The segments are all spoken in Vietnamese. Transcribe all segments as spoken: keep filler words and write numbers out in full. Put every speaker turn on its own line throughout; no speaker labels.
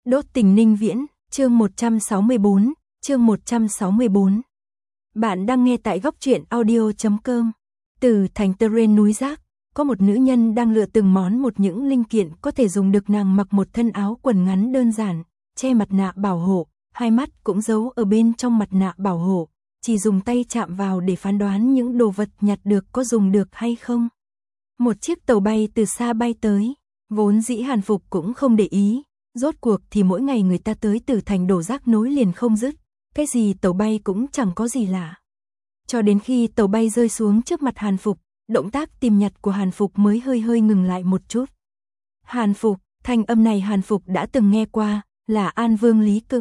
Đốt tình Ninh Viễn, chương một trăm sáu mươi bốn, chương một trăm sáu mươi bốn. Bạn đang nghe tại góc truyện audio chấm com. Từ thành Terrain núi rác, có một nữ nhân đang lựa từng món một những linh kiện có thể dùng được. Nàng mặc một thân áo quần ngắn đơn giản, che mặt nạ bảo hộ, hai mắt cũng giấu ở bên trong mặt nạ bảo hộ, chỉ dùng tay chạm vào để phán đoán những đồ vật nhặt được có dùng được hay không. Một chiếc tàu bay từ xa bay tới, vốn dĩ Hàn Phục cũng không để ý. Rốt cuộc thì mỗi ngày người ta tới Từ thành đổ rác nối liền không dứt, cái gì tàu bay cũng chẳng có gì lạ. Cho đến khi tàu bay rơi xuống trước mặt Hàn Phục, động tác tìm nhặt của Hàn Phục mới hơi hơi ngừng lại một chút. Hàn Phục, thanh âm này Hàn Phục đã từng nghe qua, là An Vương Lý Cực.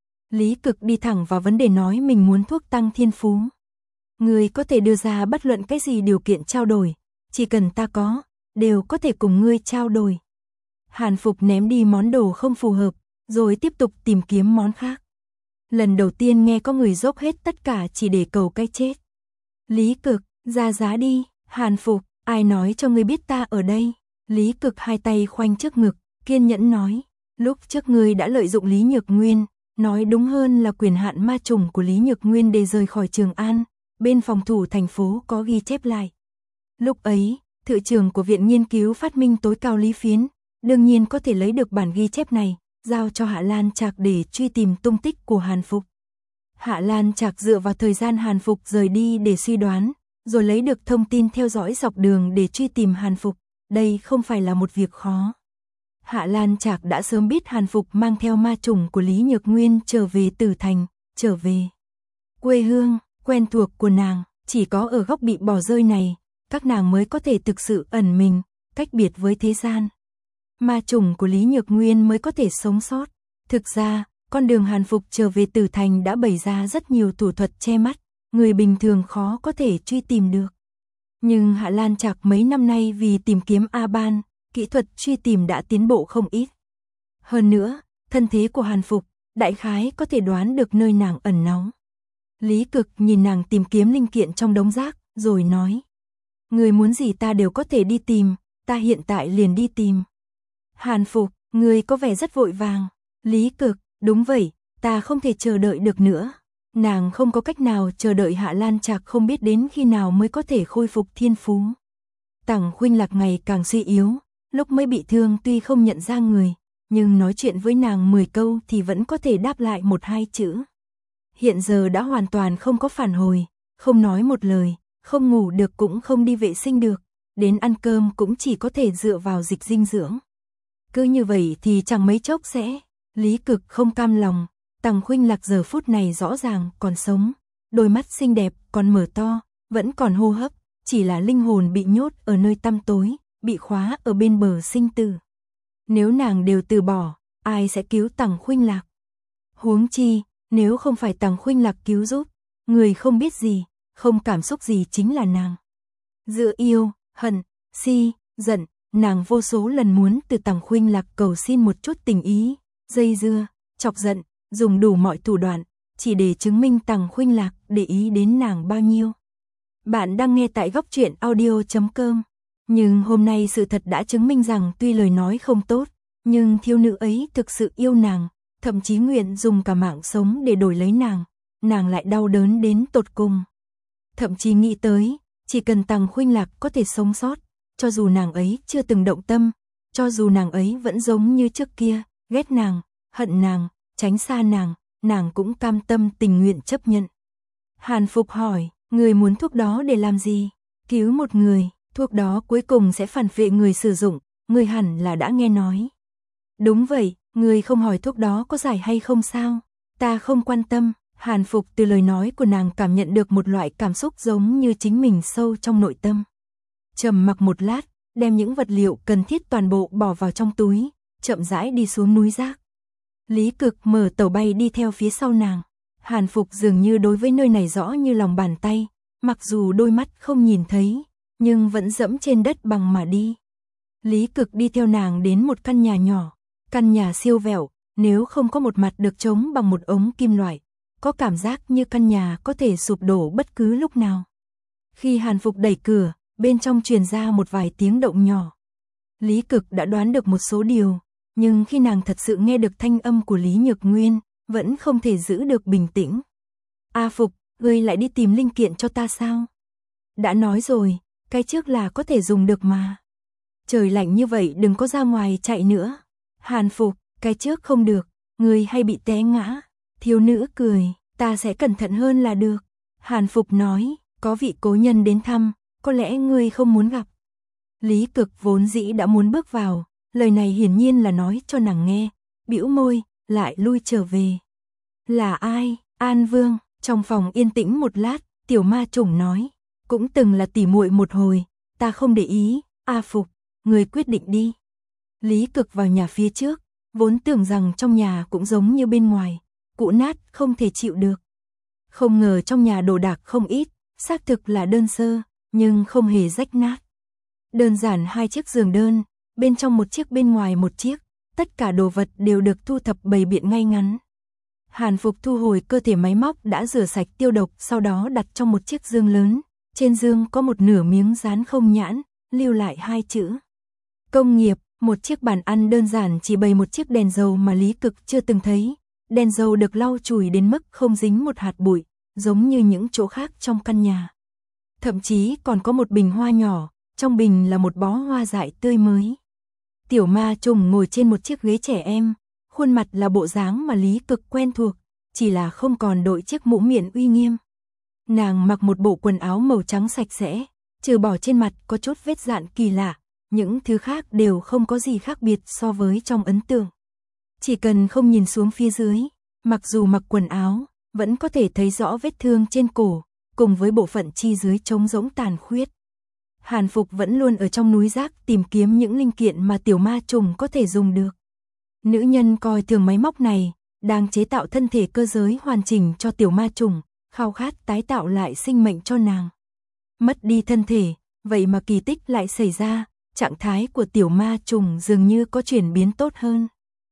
Lý Cực đi thẳng vào vấn đề nói mình muốn thuốc tăng thiên phú. Người có thể đưa ra bất luận cái gì điều kiện trao đổi, chỉ cần ta có, đều có thể cùng ngươi trao đổi. Hàn Phục ném đi món đồ không phù hợp, rồi tiếp tục tìm kiếm món khác. Lần đầu tiên nghe có người dốc hết tất cả chỉ để cầu cái chết. Lý Cực, ra giá đi. Hàn Phục, ai nói cho ngươi biết ta ở đây? Lý Cực hai tay khoanh trước ngực, kiên nhẫn nói. Lúc trước ngươi đã lợi dụng Lý Nhược Nguyên, nói đúng hơn là quyền hạn ma trùng của Lý Nhược Nguyên để rời khỏi Trường An, bên phòng thủ thành phố có ghi chép lại. Lúc ấy, thự trưởng của Viện Nghiên cứu Phát minh tối cao Lý Phiến, đương nhiên có thể lấy được bản ghi chép này, giao cho Hạ Lan Trạc để truy tìm tung tích của Hàn Phục. Hạ Lan Trạc dựa vào thời gian Hàn Phục rời đi để suy đoán, rồi lấy được thông tin theo dõi dọc đường để truy tìm Hàn Phục. Đây không phải là một việc khó. Hạ Lan Trạc đã sớm biết Hàn Phục mang theo ma trùng của Lý Nhược Nguyên trở về Tử Thành, trở về quê hương, quen thuộc của nàng. Chỉ có ở góc bị bỏ rơi này, các nàng mới có thể thực sự ẩn mình, cách biệt với thế gian. Ma trùng của Lý Nhược Nguyên mới có thể sống sót. Thực ra, con đường Hàn Phục trở về Tử Thành đã bày ra rất nhiều thủ thuật che mắt, người bình thường khó có thể truy tìm được. Nhưng Hạ Lan Trạc mấy năm nay vì tìm kiếm A Ban, kỹ thuật truy tìm đã tiến bộ không ít. Hơn nữa, thân thế của Hàn Phục, đại khái có thể đoán được nơi nàng ẩn náu. Lý Cực nhìn nàng tìm kiếm linh kiện trong đống rác, rồi nói. Người muốn gì ta đều có thể đi tìm, ta hiện tại liền đi tìm. Hàn Phục, người có vẻ rất vội vàng. Lý Cực, đúng vậy, ta không thể chờ đợi được nữa. Nàng không có cách nào chờ đợi. Hạ Lan Trạc không biết đến khi nào mới có thể khôi phục thiên phú. Tằng Khuynh Lạc ngày càng suy yếu, lúc mới bị thương tuy không nhận ra người, nhưng nói chuyện với nàng mười câu thì vẫn có thể đáp lại một hai chữ. Hiện giờ đã hoàn toàn không có phản hồi, không nói một lời, không ngủ được cũng không đi vệ sinh được, đến ăn cơm cũng chỉ có thể dựa vào dịch dinh dưỡng. Cứ như vậy thì chẳng mấy chốc sẽ. Lý Cực không cam lòng. Tằng Khuynh Lạc giờ phút này rõ ràng còn sống, đôi mắt xinh đẹp còn mở to, vẫn còn hô hấp, chỉ là linh hồn bị nhốt ở nơi tăm tối, bị khóa ở bên bờ sinh tử. Nếu nàng đều từ bỏ, ai sẽ cứu Tằng Khuynh Lạc? Huống chi, nếu không phải Tằng Khuynh Lạc cứu giúp, người không biết gì, không cảm xúc gì chính là nàng. Giữa yêu, hận, si, giận, nàng vô số lần muốn từ Tằng Khuynh Lạc cầu xin một chút tình ý, dây dưa, chọc giận, dùng đủ mọi thủ đoạn, chỉ để chứng minh Tằng Khuynh Lạc để ý đến nàng bao nhiêu. Bạn đang nghe tại góc truyện audio chấm com. Nhưng hôm nay sự thật đã chứng minh rằng tuy lời nói không tốt, nhưng thiếu nữ ấy thực sự yêu nàng, thậm chí nguyện dùng cả mạng sống để đổi lấy nàng, nàng lại đau đớn đến tột cùng. Thậm chí nghĩ tới, chỉ cần Tằng Khuynh Lạc có thể sống sót, cho dù nàng ấy chưa từng động tâm, cho dù nàng ấy vẫn giống như trước kia, ghét nàng, hận nàng, tránh xa nàng, nàng cũng cam tâm tình nguyện chấp nhận. Hàn Phục hỏi, người muốn thuốc đó để làm gì? Cứu một người, thuốc đó cuối cùng sẽ phản vệ người sử dụng, người hẳn là đã nghe nói. Đúng vậy, người không hỏi thuốc đó có giải hay không sao? Ta không quan tâm. Hàn Phục từ lời nói của nàng cảm nhận được một loại cảm xúc giống như chính mình sâu trong nội tâm. Trầm mặc một lát, đem những vật liệu cần thiết toàn bộ bỏ vào trong túi, chậm rãi đi xuống núi rác. Lý Cực mở tàu bay đi theo phía sau nàng. Hàn Phục dường như đối với nơi này rõ như lòng bàn tay, mặc dù đôi mắt không nhìn thấy, nhưng vẫn dẫm trên đất bằng mà đi. Lý Cực đi theo nàng đến một căn nhà nhỏ, căn nhà siêu vẹo, nếu không có một mặt được chống bằng một ống kim loại, có cảm giác như căn nhà có thể sụp đổ bất cứ lúc nào. Khi Hàn Phục đẩy cửa, bên trong truyền ra một vài tiếng động nhỏ. Lý Cực đã đoán được một số điều, nhưng khi nàng thật sự nghe được thanh âm của Lý Nhược Nguyên, vẫn không thể giữ được bình tĩnh. A Phục, ngươi lại đi tìm linh kiện cho ta sao? Đã nói rồi, cái trước là có thể dùng được mà. Trời lạnh như vậy đừng có ra ngoài chạy nữa. Hàn Phục, cái trước không được, ngươi hay bị té ngã. Thiếu nữ cười, ta sẽ cẩn thận hơn là được. Hàn Phục nói, có vị cố nhân đến thăm, có lẽ ngươi không muốn gặp. Lý Cực vốn dĩ đã muốn bước vào, lời này hiển nhiên là nói cho nàng nghe, bĩu môi, lại lui trở về. Là ai? An Vương. Trong phòng yên tĩnh một lát, Tiểu Ma Chủng nói, cũng từng là tỉ muội một hồi, ta không để ý. A Phục, người quyết định đi. Lý Cực vào nhà phía trước, vốn tưởng rằng trong nhà cũng giống như bên ngoài, cũ nát không thể chịu được. Không ngờ trong nhà đồ đạc không ít, xác thực là đơn sơ, nhưng không hề rách nát. Đơn giản hai chiếc giường đơn, bên trong một chiếc bên ngoài một chiếc, tất cả đồ vật đều được thu thập bày biện ngay ngắn. Hàn Phục thu hồi cơ thể máy móc đã rửa sạch tiêu độc, sau đó đặt trong một chiếc dương lớn, trên dương có một nửa miếng dán không nhãn, lưu lại hai chữ. Công nghiệp, một chiếc bàn ăn đơn giản chỉ bày một chiếc đèn dầu mà Lý Cực chưa từng thấy. Đèn dầu được lau chùi đến mức không dính một hạt bụi, giống như những chỗ khác trong căn nhà. Thậm chí còn có một bình hoa nhỏ, trong bình là một bó hoa dại tươi mới. Tiểu Ma Chủng ngồi trên một chiếc ghế trẻ em, khuôn mặt là bộ dáng mà Lý Cực quen thuộc, chỉ là không còn đội chiếc mũ miệng uy nghiêm. Nàng mặc một bộ quần áo màu trắng sạch sẽ, trừ bỏ trên mặt có chút vết dạn kỳ lạ, những thứ khác đều không có gì khác biệt so với trong ấn tượng. Chỉ cần không nhìn xuống phía dưới, mặc dù mặc quần áo, vẫn có thể thấy rõ vết thương trên cổ, cùng với bộ phận chi dưới trống rỗng tàn khuyết. Hàn Phục vẫn luôn ở trong núi rác tìm kiếm những linh kiện mà Tiểu Ma Chủng có thể dùng được. Nữ nhân coi thường máy móc này, đang chế tạo thân thể cơ giới hoàn chỉnh cho Tiểu Ma Chủng, khao khát tái tạo lại sinh mệnh cho nàng. Mất đi thân thể, vậy mà kỳ tích lại xảy ra, trạng thái của Tiểu Ma Chủng dường như có chuyển biến tốt hơn.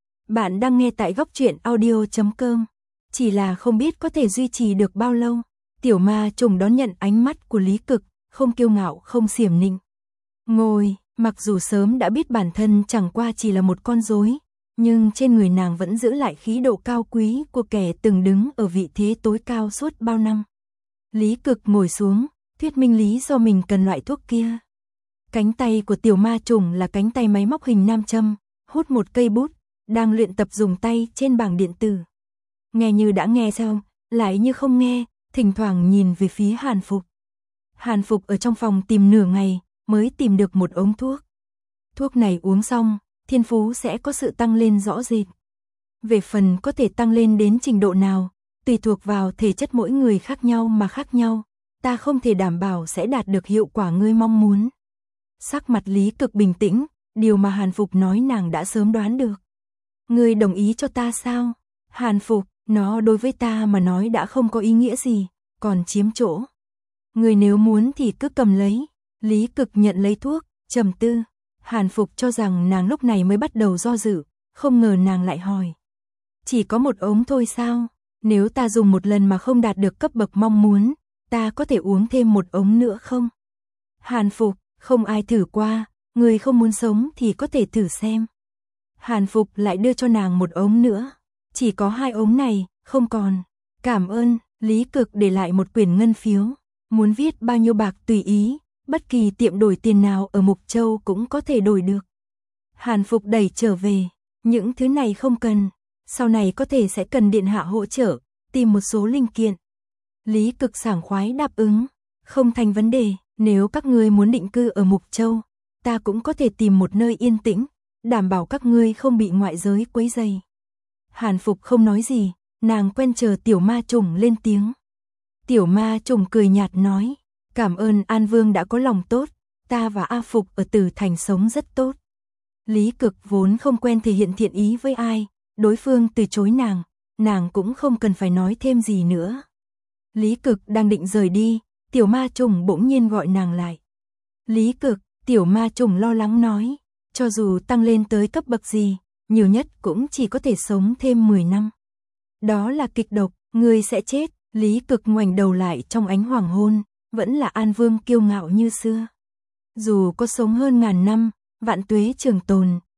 Bạn đang nghe tại góc truyện audio chấm com, chỉ là không biết có thể duy trì được bao lâu. Tiểu Ma Chủng đón nhận ánh mắt của Lý Cực, không kiêu ngạo không xiểm nịnh. Ngồi, mặc dù sớm đã biết bản thân chẳng qua chỉ là một con rối, nhưng trên người nàng vẫn giữ lại khí độ cao quý của kẻ từng đứng ở vị thế tối cao suốt bao năm. Lý Cực ngồi xuống, thuyết minh lý do mình cần loại thuốc kia. Cánh tay của Tiểu Ma Chủng là cánh tay máy móc hình nam châm, hút một cây bút, đang luyện tập dùng tay trên bảng điện tử. Nghe như đã nghe xong, lại như không nghe, thỉnh thoảng nhìn về phía Hàn Phục. Hàn Phục ở trong phòng tìm nửa ngày, mới tìm được một ống thuốc. Thuốc này uống xong, thiên phú sẽ có sự tăng lên rõ rệt. Về phần có thể tăng lên đến trình độ nào, tùy thuộc vào thể chất mỗi người khác nhau mà khác nhau, ta không thể đảm bảo sẽ đạt được hiệu quả ngươi mong muốn. Sắc mặt Lý Cực bình tĩnh, điều mà Hàn Phục nói nàng đã sớm đoán được. Ngươi đồng ý cho ta sao? Hàn Phục, nó đối với ta mà nói đã không có ý nghĩa gì, còn chiếm chỗ. Ngươi nếu muốn thì cứ cầm lấy. Lý Cực nhận lấy thuốc, trầm tư. Hàn Phục cho rằng nàng lúc này mới bắt đầu do dự, không ngờ nàng lại hỏi. Chỉ có một ống thôi sao? Nếu ta dùng một lần mà không đạt được cấp bậc mong muốn, ta có thể uống thêm một ống nữa không? Hàn Phục, không ai thử qua, người không muốn sống thì có thể thử xem. Hàn Phục lại đưa cho nàng một ống nữa. Chỉ có hai ống này, không còn. Cảm ơn. Lý Cực để lại một quyển ngân phiếu. Muốn viết bao nhiêu bạc tùy ý, bất kỳ tiệm đổi tiền nào ở Mục Châu cũng có thể đổi được. Hàn Phục đẩy trở về. Những thứ này không cần. Sau này có thể sẽ cần điện hạ hỗ trợ, tìm một số linh kiện. Lý Cực sảng khoái đáp ứng. Không thành vấn đề, nếu các ngươi muốn định cư ở Mục Châu, ta cũng có thể tìm một nơi yên tĩnh, đảm bảo các ngươi không bị ngoại giới quấy rầy. Hàn Phục không nói gì, nàng quen chờ Tiểu Ma Chủng lên tiếng. Tiểu Ma Chủng cười nhạt nói, cảm ơn An Vương đã có lòng tốt, ta và A Phục ở Tử Thành sống rất tốt. Lý Cực vốn không quen thể hiện thiện ý với ai, đối phương từ chối nàng, nàng cũng không cần phải nói thêm gì nữa. Lý Cực đang định rời đi, Tiểu Ma Chủng bỗng nhiên gọi nàng lại. Lý Cực, Tiểu Ma Chủng lo lắng nói, cho dù tăng lên tới cấp bậc gì, nhiều nhất cũng chỉ có thể sống thêm mười năm. Đó là kịch độc, ngươi sẽ chết. Lý Cực ngoảnh đầu lại trong ánh hoàng hôn, vẫn là An Vương kiêu ngạo như xưa. Dù có sống hơn ngàn năm, vạn tuế trường tồn,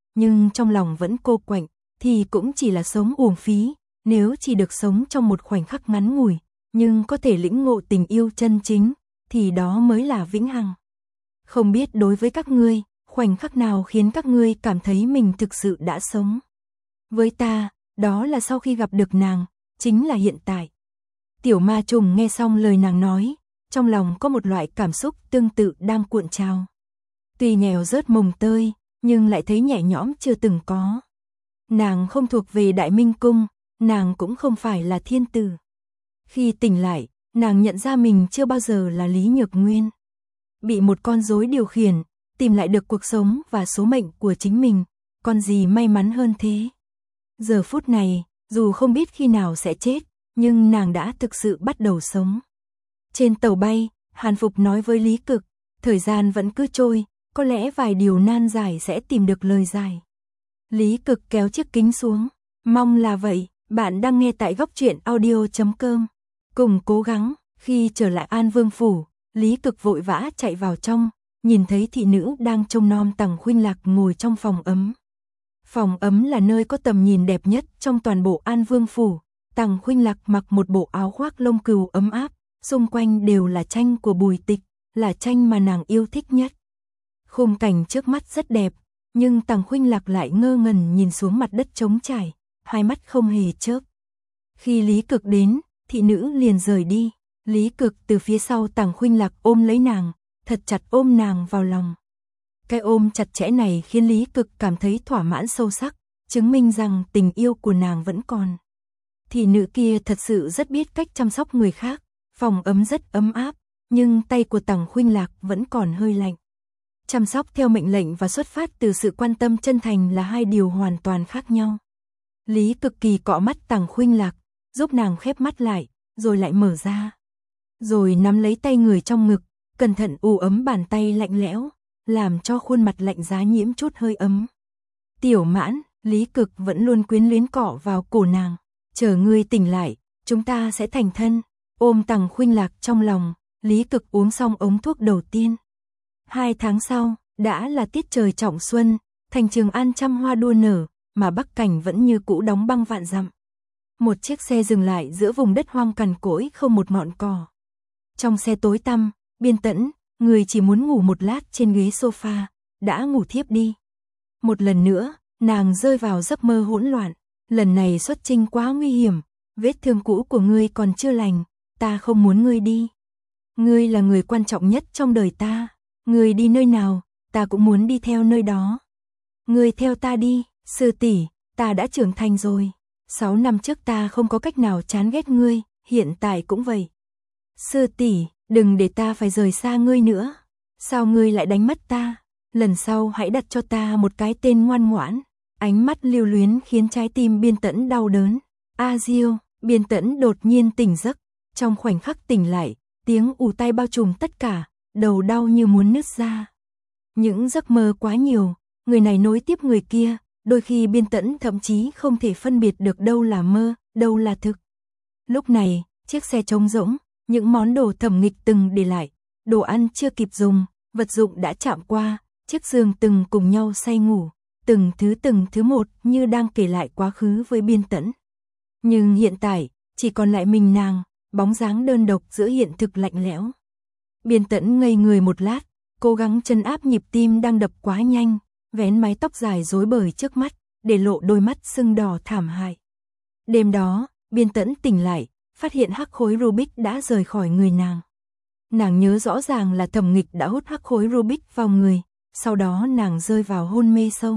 nhưng trong lòng vẫn cô quạnh, thì cũng chỉ là sống uổng phí, nếu chỉ được sống trong một khoảnh khắc ngắn ngủi, nhưng có thể lĩnh ngộ tình yêu chân chính, thì đó mới là vĩnh hằng. Không biết đối với các ngươi, khoảnh khắc nào khiến các ngươi cảm thấy mình thực sự đã sống. Với ta, đó là sau khi gặp được nàng, chính là hiện tại. Tiểu ma trùng nghe xong lời nàng nói, trong lòng có một loại cảm xúc tương tự đang cuộn trào. Tuy nghèo rớt mồng tơi, nhưng lại thấy nhẹ nhõm chưa từng có. Nàng không thuộc về Đại Minh Cung, nàng cũng không phải là thiên tử. Khi tỉnh lại, nàng nhận ra mình chưa bao giờ là Lý Nhược Nguyên. Bị một con rối điều khiển, tìm lại được cuộc sống và số mệnh của chính mình, còn gì may mắn hơn thế. Giờ phút này, dù không biết khi nào sẽ chết, nhưng nàng đã thực sự bắt đầu sống. Trên tàu bay, Hàn Phục nói với Lý Cực, thời gian vẫn cứ trôi, có lẽ vài điều nan giải sẽ tìm được lời giải. Lý Cực kéo chiếc kính xuống, mong là vậy. Bạn đang nghe tại góc truyện audio chấm com. Cùng cố gắng, khi trở lại An Vương Phủ, Lý Cực vội vã chạy vào trong, nhìn thấy thị nữ đang trông nom Tằng Khuynh Lạc ngồi trong phòng ấm. Phòng ấm là nơi có tầm nhìn đẹp nhất trong toàn bộ An Vương Phủ. Tằng Khuynh Lạc mặc một bộ áo khoác lông cừu ấm áp, xung quanh đều là tranh của Bùi Tịch, là tranh mà nàng yêu thích nhất. Khung cảnh trước mắt rất đẹp, nhưng Tằng Khuynh Lạc lại ngơ ngẩn nhìn xuống mặt đất trống trải, hai mắt không hề chớp. Khi Lý Cực đến, thị nữ liền rời đi. Lý Cực từ phía sau Tằng Khuynh Lạc ôm lấy nàng, thật chặt ôm nàng vào lòng. Cái ôm chặt chẽ này khiến Lý Cực cảm thấy thỏa mãn sâu sắc, chứng minh rằng tình yêu của nàng vẫn còn. Thị nữ kia thật sự rất biết cách chăm sóc người khác, phòng ấm rất ấm áp, nhưng tay của Tằng Khuynh Lạc vẫn còn hơi lạnh. Chăm sóc theo mệnh lệnh và xuất phát từ sự quan tâm chân thành là hai điều hoàn toàn khác nhau. Lý Cực kỳ cọ mắt Tằng Khuynh Lạc, giúp nàng khép mắt lại, rồi lại mở ra. Rồi nắm lấy tay người trong ngực, cẩn thận ù ấm bàn tay lạnh lẽo, làm cho khuôn mặt lạnh giá nhiễm chút hơi ấm. Tiểu Mãn, Lý Cực vẫn luôn quyến luyến cọ vào cổ nàng. Chờ ngươi tỉnh lại, chúng ta sẽ thành thân. Ôm Tằng Khuynh Lạc trong lòng, Lý Cực uống xong ống thuốc đầu tiên. Hai tháng sau, đã là tiết trời trọng xuân, thành Trường An trăm hoa đua nở, mà Bắc Cảnh vẫn như cũ đóng băng vạn dặm. Một chiếc xe dừng lại giữa vùng đất hoang cằn cỗi không một ngọn cỏ. Trong xe tối tăm, Biên Tẫn, người chỉ muốn ngủ một lát trên ghế sofa, đã ngủ thiếp đi. Một lần nữa, nàng rơi vào giấc mơ hỗn loạn. Lần này xuất chinh quá nguy hiểm, vết thương cũ của ngươi còn chưa lành, ta không muốn ngươi đi. Ngươi là người quan trọng nhất trong đời ta, ngươi đi nơi nào, ta cũng muốn đi theo nơi đó. Ngươi theo ta đi, sư tỷ, ta đã trưởng thành rồi. Sáu năm trước ta không có cách nào chán ghét ngươi, hiện tại cũng vậy. Sư tỷ, đừng để ta phải rời xa ngươi nữa. Sao ngươi lại đánh mất ta? Lần sau hãy đặt cho ta một cái tên ngoan ngoãn. Ánh mắt lưu luyến khiến trái tim Biên Tẫn đau đớn. A Diêu, Biên Tẫn đột nhiên tỉnh giấc. Trong khoảnh khắc tỉnh lại, tiếng ù tai bao trùm tất cả, đầu đau như muốn nứt ra. Những giấc mơ quá nhiều, người này nối tiếp người kia, đôi khi Biên Tẫn thậm chí không thể phân biệt được đâu là mơ, đâu là thực. Lúc này, chiếc xe trống rỗng, những món đồ thẩm nghịch từng để lại, đồ ăn chưa kịp dùng, vật dụng đã chạm qua, chiếc giường từng cùng nhau say ngủ, từng thứ từng thứ một như đang kể lại quá khứ với Biên Tẫn. Nhưng hiện tại, chỉ còn lại mình nàng, bóng dáng đơn độc giữa hiện thực lạnh lẽo. Biên Tẫn ngây người một lát, cố gắng trấn áp nhịp tim đang đập quá nhanh, vén mái tóc dài rối bời trước mắt, để lộ đôi mắt sưng đỏ thảm hại. Đêm đó, Biên Tẫn tỉnh lại, phát hiện hắc khối Rubik đã rời khỏi người nàng. Nàng nhớ rõ ràng là Thẩm Nghịch đã hút hắc khối Rubik vào người, sau đó nàng rơi vào hôn mê sâu.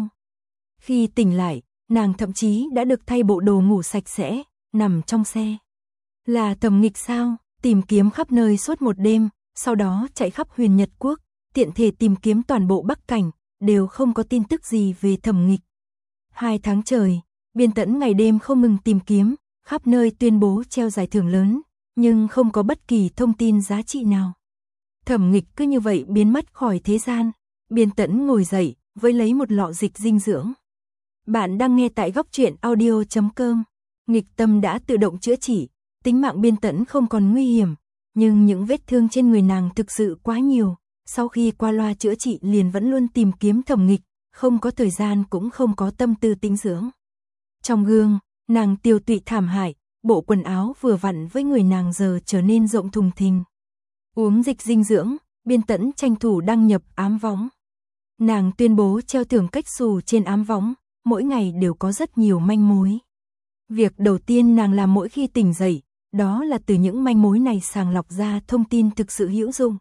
Khi tỉnh lại, nàng thậm chí đã được thay bộ đồ ngủ sạch sẽ, nằm trong xe. Là Thẩm Nghịch sao? Tìm kiếm khắp nơi suốt một đêm, sau đó chạy khắp Huyền Nhật Quốc, tiện thể tìm kiếm toàn bộ Bắc Cảnh, đều không có tin tức gì về Thẩm Nghịch. Hai tháng trời, Biên Tẫn ngày đêm không ngừng tìm kiếm, khắp nơi tuyên bố treo giải thưởng lớn, nhưng không có bất kỳ thông tin giá trị nào. Thẩm Nghịch cứ như vậy biến mất khỏi thế gian. Biên Tẫn ngồi dậy, với lấy một lọ dịch dinh dưỡng. Bạn đang nghe tại góc truyện audio chấm com. Nghịch tâm đã tự động chữa trị, tính mạng Biên Tẫn không còn nguy hiểm, nhưng những vết thương trên người nàng thực sự quá nhiều. Sau khi qua loa chữa trị liền vẫn luôn tìm kiếm Thẩm Nghịch, không có thời gian cũng không có tâm tư tĩnh dưỡng. Trong gương, nàng tiều tụy thảm hại, bộ quần áo vừa vặn với người nàng giờ trở nên rộng thùng thình. Uống dịch dinh dưỡng, Biên Tẫn tranh thủ đăng nhập ám võng. Nàng tuyên bố treo thưởng cách xù trên ám võng, mỗi ngày đều có rất nhiều manh mối. Việc đầu tiên nàng làm mỗi khi tỉnh dậy, đó là từ những manh mối này sàng lọc ra thông tin thực sự hữu dụng.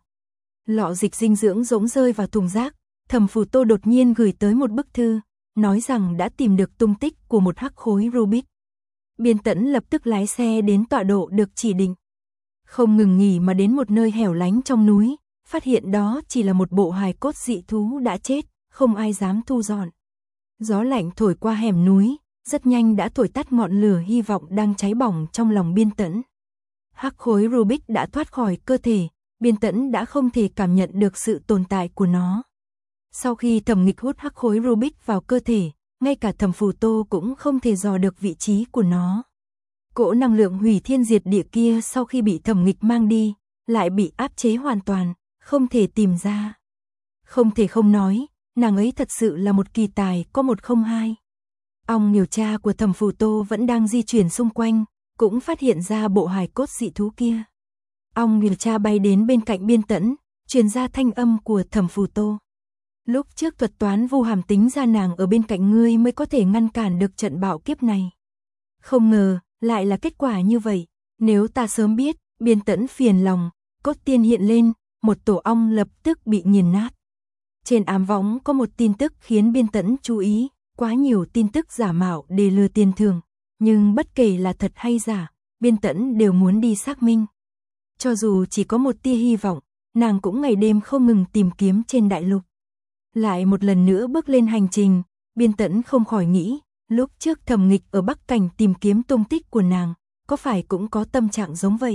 Lọ dịch dinh dưỡng rỗng rơi vào thùng rác, Thẩm Phù Tô đột nhiên gửi tới một bức thư, nói rằng đã tìm được tung tích của một hắc khối Rubik. Biên Tẫn lập tức lái xe đến tọa độ được chỉ định. Không ngừng nghỉ mà đến một nơi hẻo lánh trong núi, phát hiện đó chỉ là một bộ hài cốt dị thú đã chết, không ai dám thu dọn. Gió lạnh thổi qua hẻm núi, rất nhanh đã thổi tắt ngọn lửa hy vọng đang cháy bỏng trong lòng Biên Tẫn. Hắc khối Rubik đã thoát khỏi cơ thể, Biên Tẫn đã không thể cảm nhận được sự tồn tại của nó. Sau khi Thẩm Nghịch hút hắc khối Rubik vào cơ thể, ngay cả Thẩm Phù Tô cũng không thể dò được vị trí của nó. Cỗ năng lượng hủy thiên diệt địa kia sau khi bị Thẩm Nghịch mang đi, lại bị áp chế hoàn toàn, không thể tìm ra. Không thể không nói, nàng ấy thật sự là một kỳ tài có một không hai. Ong điều tra của Thẩm Phù Tô vẫn đang di chuyển xung quanh, cũng phát hiện ra bộ hài cốt dị thú kia. Ong điều tra bay đến bên cạnh Biên Tẫn, truyền ra thanh âm của Thẩm Phù Tô. Lúc trước thuật toán Vu Hàm tính ra nàng ở bên cạnh ngươi mới có thể ngăn cản được trận bạo kiếp này. Không ngờ, lại là kết quả như vậy. Nếu ta sớm biết, Biên Tẫn phiền lòng, cốt tiên hiện lên, một tổ ong lập tức bị nghiền nát. Trên ám võng có một tin tức khiến Biên Tẫn chú ý, quá nhiều tin tức giả mạo để lừa tiền thưởng, nhưng bất kể là thật hay giả, Biên Tẫn đều muốn đi xác minh. Cho dù chỉ có một tia hy vọng, nàng cũng ngày đêm không ngừng tìm kiếm trên đại lục. Lại một lần nữa bước lên hành trình, Biên Tẫn không khỏi nghĩ, lúc trước Thẩm Nghịch ở Bắc Cảnh tìm kiếm tung tích của nàng, có phải cũng có tâm trạng giống vậy.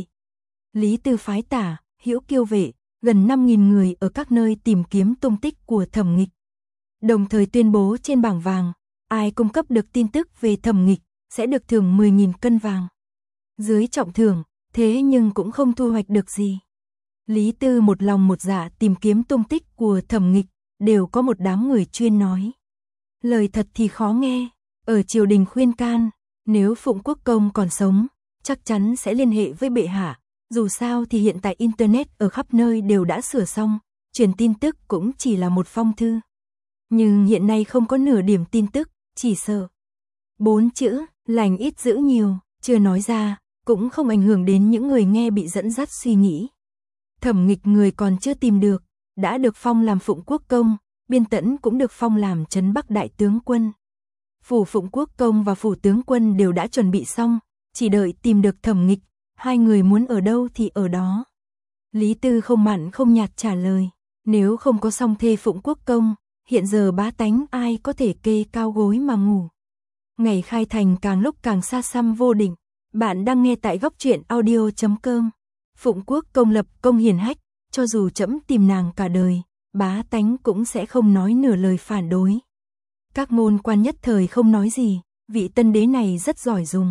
Lý Tư phái Tả, Hữu Kiêu vệ, gần năm nghìn người ở các nơi tìm kiếm tung tích của Thẩm Nghịch. Đồng thời tuyên bố trên bảng vàng, ai cung cấp được tin tức về Thẩm Nghịch, sẽ được thưởng mười nghìn cân vàng. Dưới trọng thưởng, thế nhưng cũng không thu hoạch được gì. Lý Tư một lòng một dạ tìm kiếm tung tích của Thẩm Nghịch, đều có một đám người chuyên nói. Lời thật thì khó nghe, ở triều đình khuyên can, nếu Phụng Quốc Công còn sống, chắc chắn sẽ liên hệ với bệ hạ, dù sao thì hiện tại Internet ở khắp nơi đều đã sửa xong, truyền tin tức cũng chỉ là một phong thư. Nhưng hiện nay không có nửa điểm tin tức, chỉ sợ. Bốn chữ, lành ít dữ nhiều, chưa nói ra, cũng không ảnh hưởng đến những người nghe bị dẫn dắt suy nghĩ. Thẩm Nghịch người còn chưa tìm được, đã được phong làm Phụng Quốc Công, Biên Tẫn cũng được phong làm Trấn Bắc Đại Tướng Quân. Phủ Phụng Quốc Công và Phủ Tướng Quân đều đã chuẩn bị xong, chỉ đợi tìm được Thẩm Nghịch, hai người muốn ở đâu thì ở đó. Lý Tư không mặn không nhạt trả lời, nếu không có song thê Phụng Quốc Công, hiện giờ bá tánh ai có thể kê cao gối mà ngủ. Ngày khai thành càng lúc càng xa xăm vô định, bạn đang nghe tại góc truyện audio chấm com. Phụng Quốc Công lập công hiển hách, cho dù trẫm tìm nàng cả đời, bá tánh cũng sẽ không nói nửa lời phản đối. Các môn quan nhất thời không nói gì, vị tân đế này rất giỏi dùng.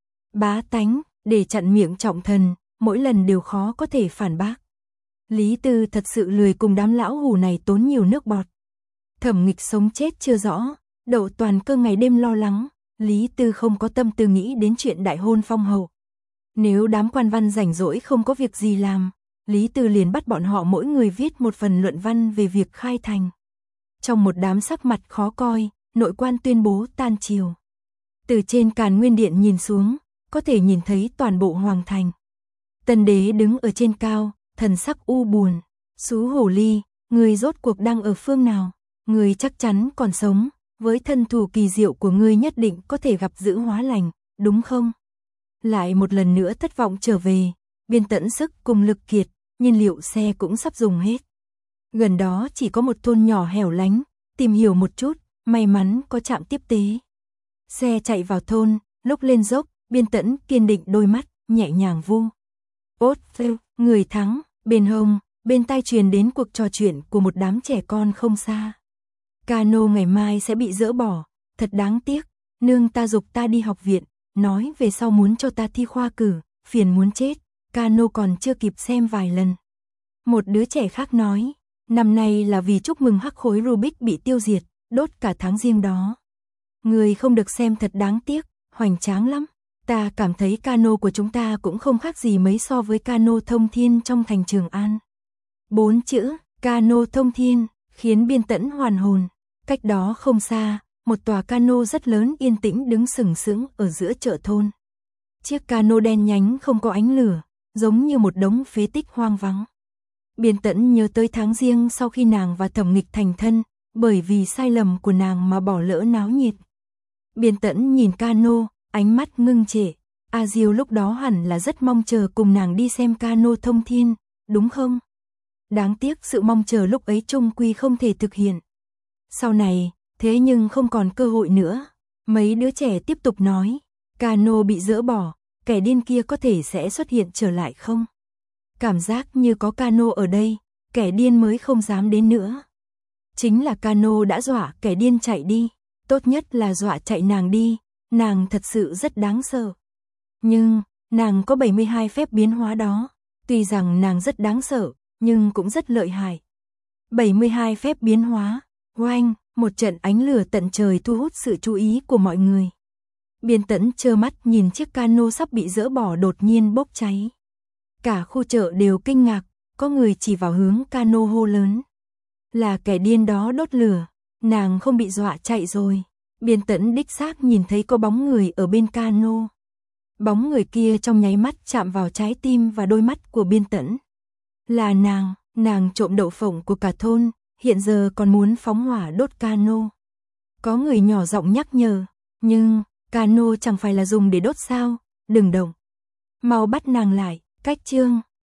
Bá tánh, để chặn miệng trọng thần, mỗi lần đều khó có thể phản bác. Lý Tư thật sự lười cùng đám lão hủ này tốn nhiều nước bọt. Thẩm Nghịch sống chết chưa rõ, Đậu Toàn Cơ ngày đêm lo lắng, Lý Tư không có tâm tư nghĩ đến chuyện đại hôn phong hầu. Nếu đám quan văn rảnh rỗi không có việc gì làm, Lý Tư liền bắt bọn họ mỗi người viết một phần luận văn về việc khai thành. Trong một đám sắc mặt khó coi, nội quan tuyên bố tan triều. Từ trên Càn Nguyên Điện nhìn xuống, có thể nhìn thấy toàn bộ hoàng thành. Tân đế đứng ở trên cao, thần sắc u buồn. Sú Hổ Ly, người rốt cuộc đang ở phương nào? Người chắc chắn còn sống, với thân thủ kỳ diệu của ngươi nhất định có thể gặp giữ hóa lành, đúng không? Lại một lần nữa thất vọng trở về, Biên Tẫn sức cùng lực kiệt, nhiên liệu xe cũng sắp dùng hết. Gần đó chỉ có một thôn nhỏ hẻo lánh, tìm hiểu một chút, may mắn có trạm tiếp tế. Xe chạy vào thôn, lúc lên dốc, Biên Tẫn kiên định đôi mắt, nhẹ nhàng vu. Ốt phêu, người thắng, bên hông, bên tai truyền đến cuộc trò chuyện của một đám trẻ con không xa. Cano ngày mai sẽ bị dỡ bỏ, thật đáng tiếc, nương ta giục ta đi học viện, nói về sau muốn cho ta thi khoa cử, phiền muốn chết, cano còn chưa kịp xem vài lần. Một đứa trẻ khác nói, năm nay là vì chúc mừng hắc khối Rubik bị tiêu diệt, đốt cả tháng riêng đó. Người không được xem thật đáng tiếc, hoành tráng lắm. Ta cảm thấy cano của chúng ta cũng không khác gì mấy so với cano Thông Thiên trong thành Trường An. Bốn chữ, cano Thông Thiên, khiến Biên Tẫn hoàn hồn. Cách đó không xa, một tòa cano rất lớn yên tĩnh đứng sừng sững ở giữa chợ thôn. Chiếc cano đen nhánh không có ánh lửa, giống như một đống phế tích hoang vắng. Biên Tẫn nhớ tới tháng riêng sau khi nàng và Thẩm Nghịch thành thân, bởi vì sai lầm của nàng mà bỏ lỡ náo nhiệt. Biên Tẫn nhìn cano, ánh mắt ngưng trệ. A Diêu lúc đó hẳn là rất mong chờ cùng nàng đi xem cano Thông Thiên, đúng không? Đáng tiếc sự mong chờ lúc ấy chung quy không thể thực hiện. Sau này, thế nhưng không còn cơ hội nữa. Mấy đứa trẻ tiếp tục nói, cano bị dỡ bỏ, kẻ điên kia có thể sẽ xuất hiện trở lại không? Cảm giác như có cano ở đây, kẻ điên mới không dám đến nữa. Chính là cano đã dọa kẻ điên chạy đi, tốt nhất là dọa chạy nàng đi, nàng thật sự rất đáng sợ. Nhưng, nàng có bảy mươi hai phép biến hóa đó, tuy rằng nàng rất đáng sợ, nhưng cũng rất lợi hại. bảy mươi hai phép biến hóa, oanh, một trận ánh lửa tận trời thu hút sự chú ý của mọi người. Biên Tẫn trơ mắt nhìn chiếc cano sắp bị dỡ bỏ đột nhiên bốc cháy. Cả khu chợ đều kinh ngạc, có người chỉ vào hướng cano hô lớn. Là kẻ điên đó đốt lửa, nàng không bị dọa chạy rồi. Biên Tẫn đích xác nhìn thấy có bóng người ở bên cano. Bóng người kia trong nháy mắt chạm vào trái tim và đôi mắt của Biên Tẫn. Là nàng, nàng trộm đậu phộng của cả thôn, hiện giờ còn muốn phóng hỏa đốt cano. Có người nhỏ giọng nhắc nhở, nhưng cano chẳng phải là dùng để đốt sao, đừng động. Mau bắt nàng lại, cách chương.